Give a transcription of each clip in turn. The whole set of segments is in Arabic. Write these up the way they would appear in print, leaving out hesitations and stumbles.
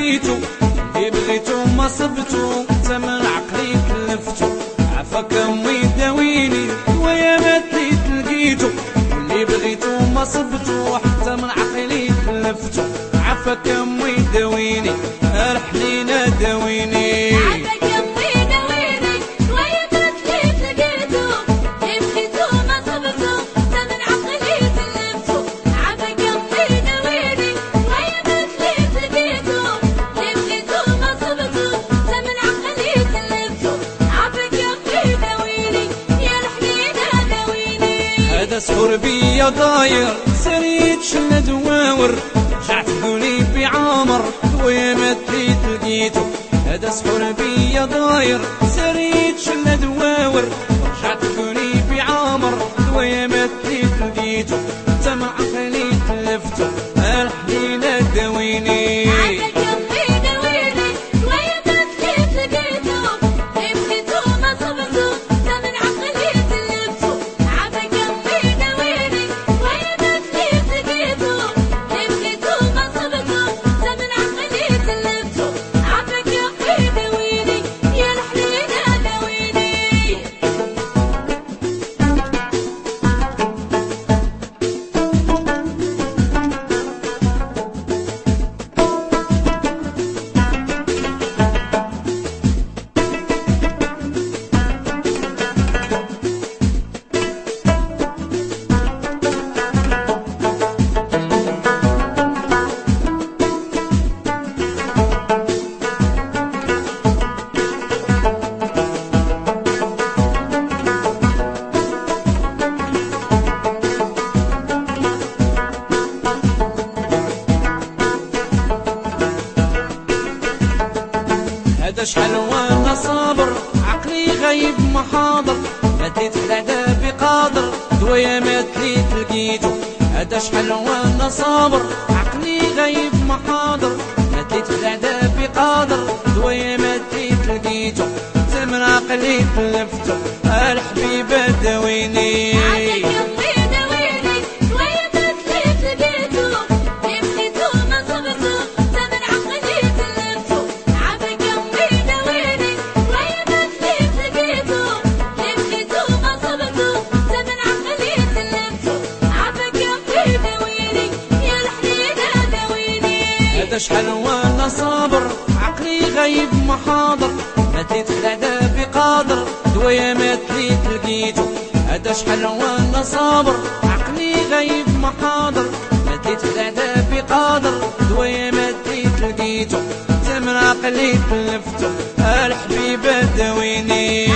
لقيتو اللي بغيتو ما صبتو تمن عقلي كلفتو عفاك امي داويني ويا ما تليت لقيتو واللي بغيتو ما صبتو حتى من عقلي كلفتو عفاك امي داويني الحنينه داويني سهر بيا ضاير سريت شل دواور رجعت قولي بعمر ويا ما تليت لقيتو هذا سهر بيا ضاير سريت شل دواور رجعت قولي بعمر ويا ما تليت لقيتو تمع عقلي تلفتو الحنينه داويني هذا شحال وانا صابر عقلي غايب ما حاضر مديت العذاب قادر دوايا ما تليت لقيتو هذا شحال وانا صابر عقلي غايب ما حاضر مديت العذاب قادر دوايا ما تليت لقيتو تمن عقلي تلفتو الحبيبه داويني شحال وانا صابر عقلي غايب ما حاضر مديت العذاب قادر دوايا ما تليت لقيتو هذا شحال وانا صابر عقلي غايب ما حاضر مديت العذاب قادر دوايا ما تليت لقيتو تمن عقلي تلفتو الحبيبه داويني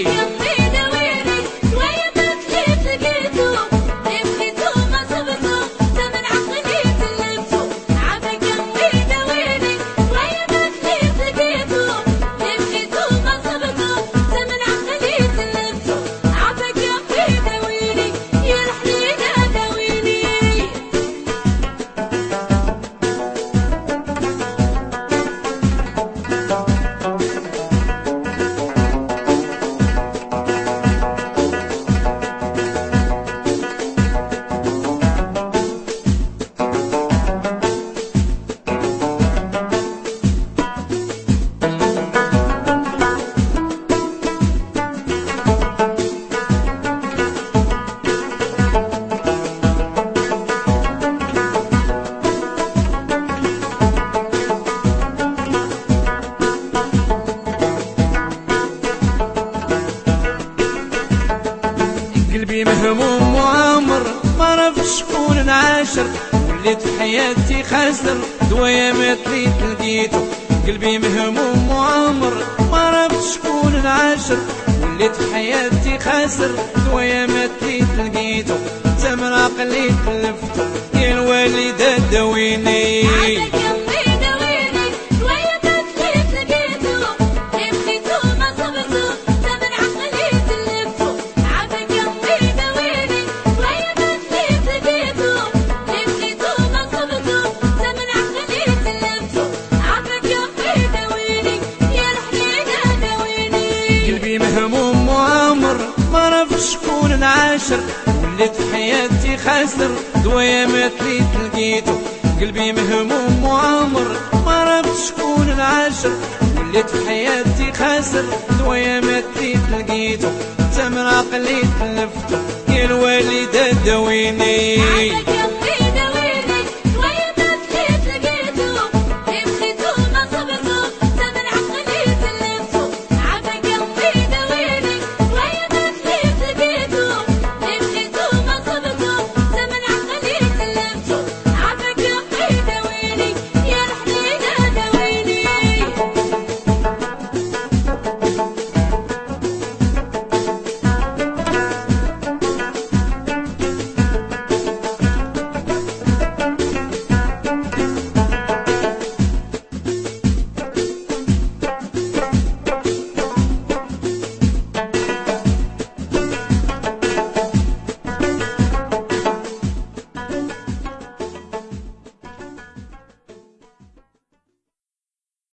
قلبي مهموم وعامر ما عرفت شكون نعاشر وليت في حياتي خاسر دوايا ما تليت لقيتو قلبي مهموم وعامر ما عرفت شكون نعاشر وليت في حياتي خاسر دوايا ما تليت لقيتو تمن عقلي تلفتو يا الوالده داويني مهموم وعامر ما عرفت شكون نعاشر وليت في حياتي خاسر دوايا ما تليت لقيتو قلبي مهموم وعامر ما عرفت شكون عاشر وليت في حياتي خاسر دوايا ما لقيتو تمر عقلي تلفتو يا الوالدة داويني